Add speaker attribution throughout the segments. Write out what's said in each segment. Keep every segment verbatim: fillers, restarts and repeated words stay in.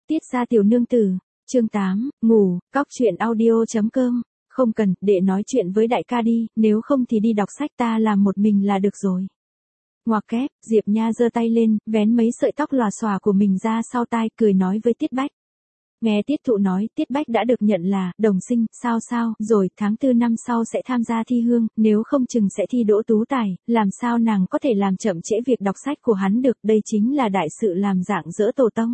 Speaker 1: Tiết gia tiểu nương tử, chương tám, ngủ, cóc truyện audio.com, không cần, để nói chuyện với đại ca đi, nếu không thì đi đọc sách ta làm một mình là được rồi. Ngoặc kép, Diệp Nha giơ tay lên, vén mấy sợi tóc lòa xòa của mình ra sau tai, cười nói với Tiết Bách. Nghe Tiết Thụ nói, Tiết Bách đã được nhận là đồng sinh, sao sao, rồi tháng tư năm sau sẽ tham gia thi hương, nếu không chừng sẽ thi đỗ tú tài, làm sao nàng có thể làm chậm trễ việc đọc sách của hắn được, đây chính là đại sự làm dạng dỡ tổ tông.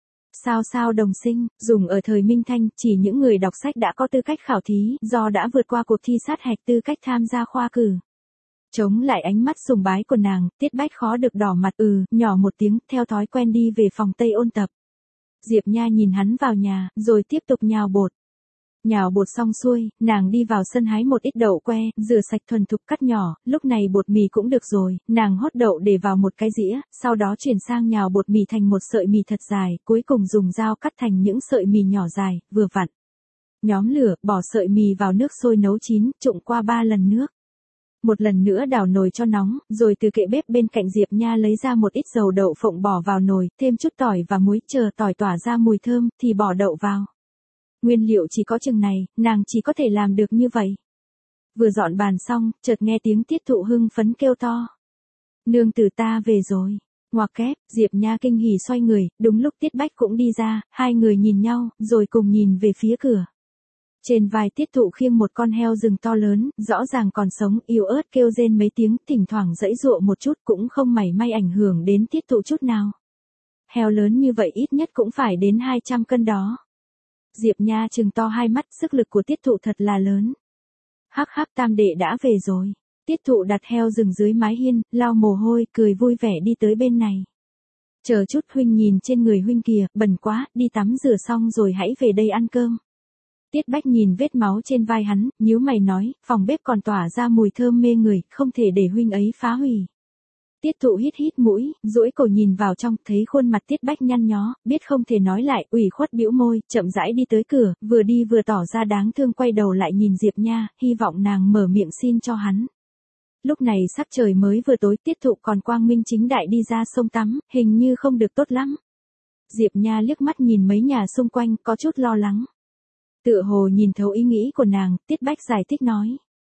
Speaker 1: Sao sao đồng sinh, dùng ở thời Minh Thanh, chỉ những người đọc sách đã có tư cách khảo thí, do đã vượt qua cuộc thi sát hạch tư cách tham gia khoa cử. Chống lại ánh mắt sùng bái của nàng, Tiết Bách khó được đỏ mặt, ừ, nhỏ một tiếng, theo thói quen đi về phòng Tây ôn tập. Diệp Nha nhìn hắn vào nhà, rồi tiếp tục nhào bột. Nhào bột xong xuôi, nàng đi vào sân hái một ít đậu que, rửa sạch thuần thục cắt nhỏ, lúc này bột mì cũng được rồi, nàng hót đậu để vào một cái dĩa, sau đó chuyển sang nhào bột mì thành một sợi mì thật dài, cuối cùng dùng dao cắt thành những sợi mì nhỏ dài, vừa vặn. Nhóm lửa, bỏ sợi mì vào nước sôi nấu chín, trụng qua ba lần nước. Một lần nữa đảo nồi cho nóng, rồi từ kệ bếp bên cạnh Diệp Nha lấy ra một ít dầu đậu phộng bỏ vào nồi, thêm chút tỏi và muối, chờ tỏi tỏa ra mùi thơm, thì bỏ đậu vào. Nguyên liệu chỉ có chừng này, nàng chỉ có thể làm được như vậy. Vừa dọn bàn xong, chợt nghe tiếng Tiết Thụ hưng phấn kêu to. Nương tử ta về rồi. Ngoặc kép, Diệp Nha kinh hỉ xoay người, đúng lúc Tiết Bách cũng đi ra, hai người nhìn nhau, rồi cùng nhìn về phía cửa. Trên vai Tiết Thụ khiêng một con heo rừng to lớn, rõ ràng còn sống, yếu ớt kêu rên mấy tiếng, thỉnh thoảng giãy giụa một chút cũng không mảy may ảnh hưởng đến Tiết Thụ chút nào. Heo lớn như vậy ít nhất cũng phải đến hai trăm cân đó. Diệp Nha trừng to hai mắt, sức lực của Tiết Thụ thật là lớn. Hắc hắc, tam đệ đã về rồi. Tiết Thụ đặt heo rừng dưới mái hiên, lau mồ hôi, cười vui vẻ đi tới bên này. Chờ chút huynh nhìn trên người huynh kìa, bẩn quá, đi tắm rửa xong rồi hãy về đây ăn cơm. Tiết Bách nhìn vết máu trên vai hắn, nhíu mày nói, phòng bếp còn tỏa ra mùi thơm mê người, không thể để huynh ấy phá hủy. Tiết Thụ hít hít mũi, duỗi cổ nhìn vào trong, thấy khuôn mặt Tiết Bách nhăn nhó, biết không thể nói lại, ủy khuất bĩu môi, chậm rãi đi tới cửa, vừa đi vừa tỏ ra đáng thương, quay đầu lại nhìn Diệp Nha, hy vọng nàng mở miệng xin cho hắn. Lúc này sắc trời mới vừa tối, Tiết Thụ còn quang minh chính đại đi ra sông tắm, hình như không được tốt lắm. Diệp Nha liếc mắt nhìn mấy nhà xung quanh, có chút lo lắng. Tựa hồ nhìn thấu ý nghĩ của nàng, Tiết Bách giải thích nói.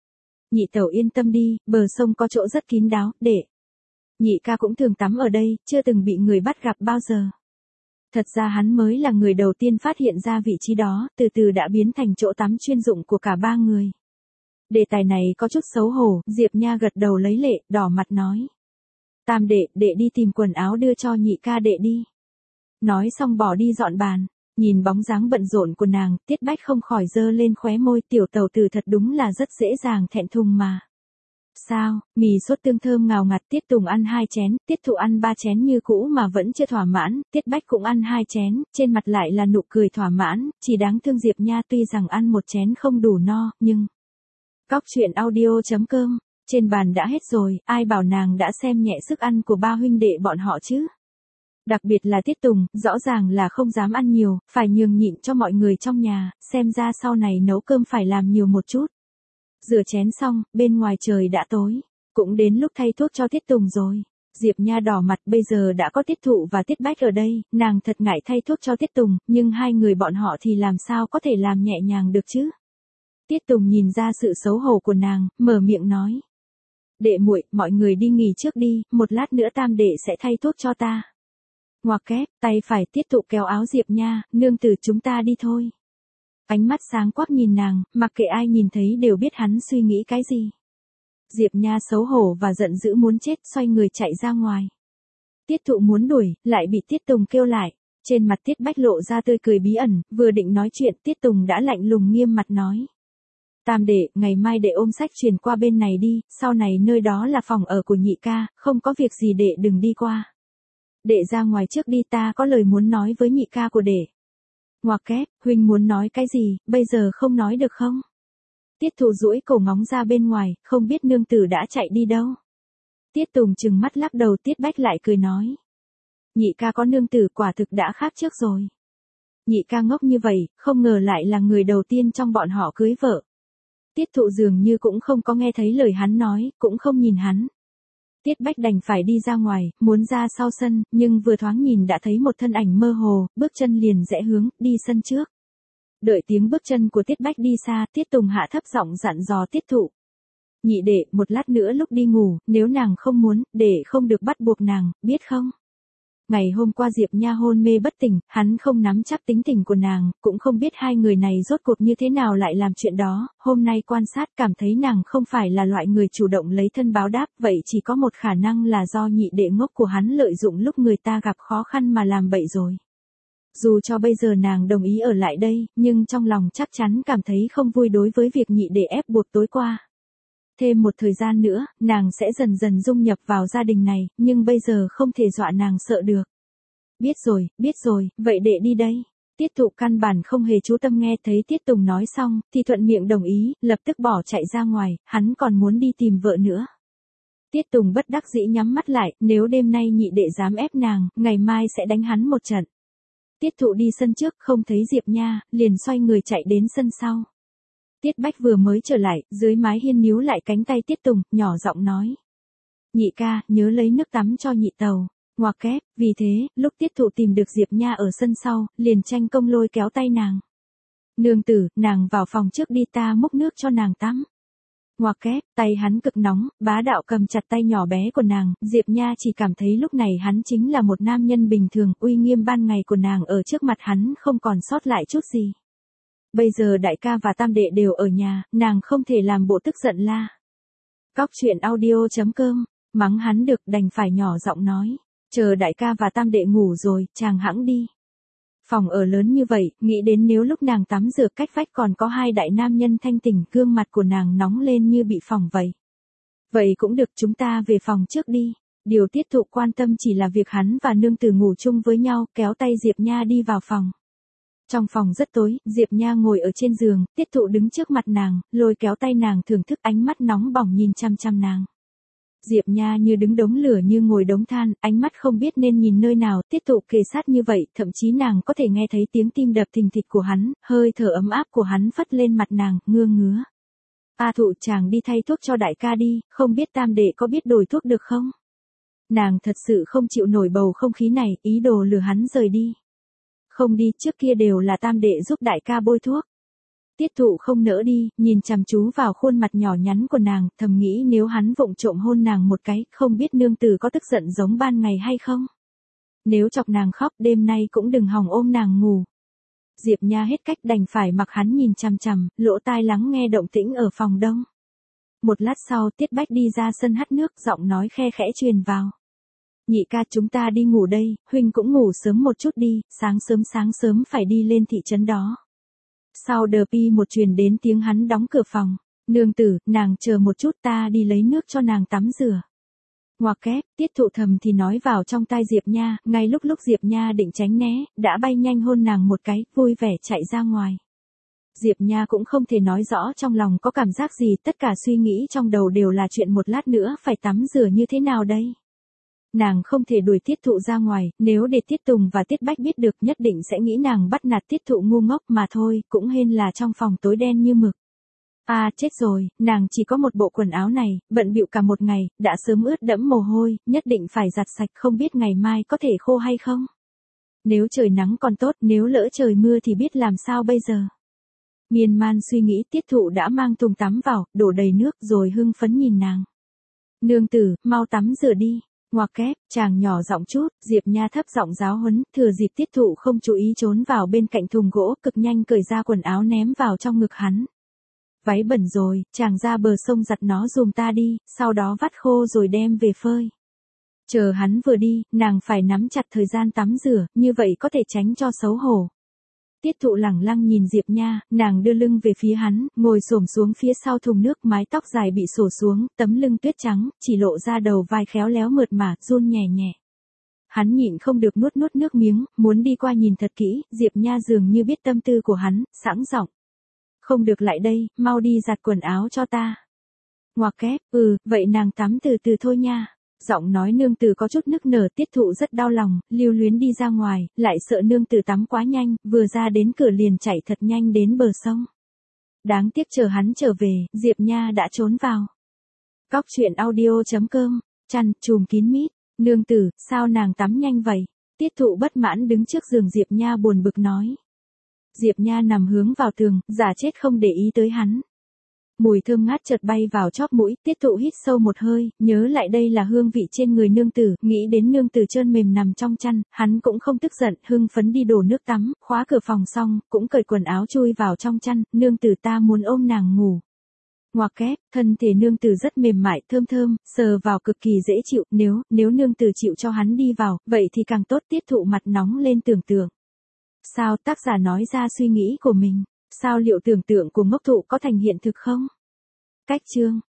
Speaker 1: Nhị tẩu yên tâm đi, bờ sông có chỗ rất kín đáo, để. Nhị ca cũng thường tắm ở đây, chưa từng bị người bắt gặp bao giờ. Thật ra hắn mới là người đầu tiên phát hiện ra vị trí đó, từ từ đã biến thành chỗ tắm chuyên dụng của cả ba người. Đề tài này có chút xấu hổ, Diệp Nha gật đầu lấy lệ, đỏ mặt nói. Tam đệ, đệ đi tìm quần áo đưa cho nhị ca đệ đi. Nói xong bỏ đi dọn bàn. Nhìn bóng dáng bận rộn của nàng, Tiết Bách không khỏi giơ lên khóe môi, tiểu tẩu tử thật đúng là rất dễ dàng thẹn thùng mà. Sao, mì sốt tương thơm ngào ngạt, Tiết Tùng ăn hai chén, Tiết Thụ ăn ba chén như cũ mà vẫn chưa thỏa mãn, Tiết Bách cũng ăn hai chén, trên mặt lại là nụ cười thỏa mãn, chỉ đáng thương Diệp Nha tuy rằng ăn một chén không đủ no, nhưng... Cóc truyện audio.com, trên bàn đã hết rồi, ai bảo nàng đã xem nhẹ sức ăn của ba huynh đệ bọn họ chứ? Đặc biệt là Tiết Tùng, rõ ràng là không dám ăn nhiều, phải nhường nhịn cho mọi người trong nhà, xem ra sau này nấu cơm phải làm nhiều một chút. Rửa chén xong, bên ngoài trời đã tối, cũng đến lúc thay thuốc cho Tiết Tùng rồi. Diệp Nha đỏ mặt, bây giờ đã có Tiết Thụ và Tiết Bách ở đây, nàng thật ngại thay thuốc cho Tiết Tùng, nhưng hai người bọn họ thì làm sao có thể làm nhẹ nhàng được chứ? Tiết Tùng nhìn ra sự xấu hổ của nàng, mở miệng nói. Đệ muội, mọi người đi nghỉ trước đi, một lát nữa tam đệ sẽ thay thuốc cho ta. Ngoặc kép, tay phải Tiết Thụ kéo áo Diệp Nha, nương tử chúng ta đi thôi. Ánh mắt sáng quắc nhìn nàng, mặc kệ ai nhìn thấy đều biết hắn suy nghĩ cái gì. Diệp Nha xấu hổ và giận dữ muốn chết, xoay người chạy ra ngoài. Tiết Thụ muốn đuổi, lại bị Tiết Tùng kêu lại. Trên mặt Tiết Bách lộ ra tươi cười bí ẩn, vừa định nói chuyện, Tiết Tùng đã lạnh lùng nghiêm mặt nói. Tam đệ, ngày mai đệ ôm sách truyền qua bên này đi, sau này nơi đó là phòng ở của nhị ca, không có việc gì đệ đừng đi qua. Đệ ra ngoài trước đi, ta có lời muốn nói với nhị ca của đệ. Ngoặc kép, huynh muốn nói cái gì, bây giờ không nói được không? Tiết Thụ duỗi cổ ngóng ra bên ngoài, không biết nương tử đã chạy đi đâu. Tiết Tùng trừng mắt lắc đầu, Tiết Bách lại cười nói. Nhị ca có nương tử quả thực đã khác trước rồi. Nhị ca ngốc như vậy, không ngờ lại là người đầu tiên trong bọn họ cưới vợ. Tiết Thụ dường như cũng không có nghe thấy lời hắn nói, cũng không nhìn hắn. Tiết Bách đành phải đi ra ngoài, muốn ra sau sân, nhưng vừa thoáng nhìn đã thấy một thân ảnh mơ hồ, bước chân liền rẽ hướng, đi sân trước. Đợi tiếng bước chân của Tiết Bách đi xa, Tiết Tùng hạ thấp giọng dặn dò Tiết Thụ. Nhị đệ, một lát nữa lúc đi ngủ, nếu nàng không muốn, để không được bắt buộc nàng, biết không? Ngày hôm qua Diệp Nha hôn mê bất tỉnh, hắn không nắm chắc tính tình của nàng, cũng không biết hai người này rốt cuộc như thế nào lại làm chuyện đó, hôm nay quan sát cảm thấy nàng không phải là loại người chủ động lấy thân báo đáp, vậy chỉ có một khả năng là do nhị đệ ngốc của hắn lợi dụng lúc người ta gặp khó khăn mà làm bậy rồi. Dù cho bây giờ nàng đồng ý ở lại đây, nhưng trong lòng chắc chắn cảm thấy không vui đối với việc nhị đệ ép buộc tối qua. Thêm một thời gian nữa, nàng sẽ dần dần dung nhập vào gia đình này, nhưng bây giờ không thể dọa nàng sợ được. Biết rồi, biết rồi, vậy đệ đi đây. Tiết Thụ căn bản không hề chú tâm nghe, thấy Tiết Tùng nói xong, thì thuận miệng đồng ý, lập tức bỏ chạy ra ngoài, hắn còn muốn đi tìm vợ nữa. Tiết Tùng bất đắc dĩ nhắm mắt lại, nếu đêm nay nhị đệ dám ép nàng, ngày mai sẽ đánh hắn một trận. Tiết Thụ đi sân trước, không thấy Diệp Nha, liền xoay người chạy đến sân sau. Tiết Bách vừa mới trở lại, dưới mái hiên níu lại cánh tay Tiết Tùng, nhỏ giọng nói. Nhị ca, nhớ lấy nước tắm cho nhị tàu. Ngoặc kép, vì thế, lúc Tiết Thụ tìm được Diệp Nha ở sân sau, liền tranh công lôi kéo tay nàng. Nương tử, nàng vào phòng trước đi, ta múc nước cho nàng tắm. Ngoặc kép, tay hắn cực nóng, bá đạo cầm chặt tay nhỏ bé của nàng, Diệp Nha chỉ cảm thấy lúc này hắn chính là một nam nhân bình thường, uy nghiêm ban ngày của nàng ở trước mặt hắn không còn sót lại chút gì. Bây giờ đại ca và tam đệ đều ở nhà, nàng không thể làm bộ tức giận la. Cóc truyện audio chấm com, mắng hắn được đành phải nhỏ giọng nói, chờ đại ca và tam đệ ngủ rồi, chàng hẵng đi. Phòng ở lớn như vậy, nghĩ đến nếu lúc nàng tắm rửa cách vách còn có hai đại nam nhân thanh tỉnh, gương mặt của nàng nóng lên như bị phỏng vậy. Vậy cũng được, chúng ta về phòng trước đi. Điều Tiết Thụ quan tâm chỉ là việc hắn và nương tử ngủ chung với nhau, kéo tay Diệp Nha đi vào phòng. Trong phòng rất tối, Diệp Nha ngồi ở trên giường, Tiết Thụ đứng trước mặt nàng, lôi kéo tay nàng thưởng thức, ánh mắt nóng bỏng nhìn chăm chăm nàng. Diệp Nha như đứng đống lửa như ngồi đống than, ánh mắt không biết nên nhìn nơi nào, Tiết Thụ kề sát như vậy, thậm chí nàng có thể nghe thấy tiếng tim đập thình thịch của hắn, hơi thở ấm áp của hắn phất lên mặt nàng, ngưa ngứa. A Thụ, chàng đi thay thuốc cho đại ca đi, không biết tam đệ có biết đổi thuốc được không? Nàng thật sự không chịu nổi bầu không khí này, ý đồ lừa hắn rời đi. Không đi, trước kia đều là tam đệ giúp đại ca bôi thuốc. Tiết Thụ không nỡ đi, nhìn chăm chú vào khuôn mặt nhỏ nhắn của nàng, thầm nghĩ nếu hắn vụng trộm hôn nàng một cái, không biết nương tử có tức giận giống ban ngày hay không. Nếu chọc nàng khóc, đêm nay cũng đừng hòng ôm nàng ngủ. Diệp Nha hết cách đành phải mặc hắn nhìn chằm chằm, lỗ tai lắng nghe động tĩnh ở phòng đông. Một lát sau, Tiết Bách đi ra sân hắt nước, giọng nói khe khẽ truyền vào. Nhị ca, chúng ta đi ngủ đây, huynh cũng ngủ sớm một chút đi, sáng sớm sáng sớm phải đi lên thị trấn đó. Sau đờ pi một truyền đến tiếng hắn đóng cửa phòng. Nương tử, nàng chờ một chút, ta đi lấy nước cho nàng tắm rửa. Ngoặc kép, Tiết Thụ thầm thì nói vào trong tai Diệp Nha, ngay lúc lúc Diệp Nha định tránh né, đã bay nhanh hôn nàng một cái, vui vẻ chạy ra ngoài. Diệp Nha cũng không thể nói rõ trong lòng có cảm giác gì, tất cả suy nghĩ trong đầu đều là chuyện một lát nữa phải tắm rửa như thế nào đây. Nàng không thể đuổi Tiết Thụ ra ngoài, nếu để Tiết Tùng và Tiết Bách biết được nhất định sẽ nghĩ nàng bắt nạt Tiết Thụ ngu ngốc mà thôi, cũng hên là trong phòng tối đen như mực. À chết rồi, nàng chỉ có một bộ quần áo này, bận bịu cả một ngày, đã sớm ướt đẫm mồ hôi, nhất định phải giặt sạch, không biết ngày mai có thể khô hay không. Nếu trời nắng còn tốt, nếu lỡ trời mưa thì biết làm sao bây giờ. Miên man suy nghĩ, Tiết Thụ đã mang thùng tắm vào, đổ đầy nước rồi hưng phấn nhìn nàng. Nương tử, mau tắm rửa đi. Ngoặc kép, chàng nhỏ giọng chút, Diệp Nha thấp giọng giáo huấn, thừa dịp Tiết Thụ không chú ý trốn vào bên cạnh thùng gỗ, cực nhanh cởi ra quần áo ném vào trong ngực hắn. Váy bẩn rồi, chàng ra bờ sông giặt nó giùm ta đi, sau đó vắt khô rồi đem về phơi. Chờ hắn vừa đi, nàng phải nắm chặt thời gian tắm rửa, như vậy có thể tránh cho xấu hổ. Tiết Thụ lẳng lăng nhìn Diệp Nha, nàng đưa lưng về phía hắn, ngồi xổm xuống phía sau thùng nước, mái tóc dài bị xổ xuống, tấm lưng tuyết trắng, chỉ lộ ra đầu vai khéo léo mượt mà, run nhẹ nhẹ. Hắn nhịn không được nuốt nuốt nước miếng, muốn đi qua nhìn thật kỹ, Diệp Nha dường như biết tâm tư của hắn, sẵn giọng. Không được, lại đây, mau đi giặt quần áo cho ta. Ngoặc kép, ừ, vậy nàng tắm từ từ thôi nha. Giọng nói nương tử có chút nức nở, Tiết Thụ rất đau lòng, lưu luyến đi ra ngoài, lại sợ nương tử tắm quá nhanh, vừa ra đến cửa liền chạy thật nhanh đến bờ sông. Đáng tiếc chờ hắn trở về, Diệp Nha đã trốn vào. Cóc truyện audio chấm com chăn chùm kín mít. Nương tử, sao nàng tắm nhanh vậy? Tiết Thụ bất mãn đứng trước giường Diệp Nha buồn bực nói. Diệp Nha nằm hướng vào tường, giả chết không để ý tới hắn. Mùi thơm ngát chợt bay vào chóp mũi, Tiết Thụ hít sâu một hơi, nhớ lại đây là hương vị trên người nương tử, nghĩ đến nương tử trơn mềm nằm trong chăn, hắn cũng không tức giận, hưng phấn đi đổ nước tắm, khóa cửa phòng xong, cũng cởi quần áo chui vào trong chăn, nương tử ta muốn ôm nàng ngủ. Ngoặc kép, thân thể nương tử rất mềm mại, thơm thơm, sờ vào cực kỳ dễ chịu, nếu, nếu nương tử chịu cho hắn đi vào, vậy thì càng tốt. Tiết Thụ mặt nóng lên tưởng tượng. Sao, tác giả nói ra suy nghĩ của mình, sao liệu tưởng tượng của Ngốc Thụ có thành hiện thực không? Cách chương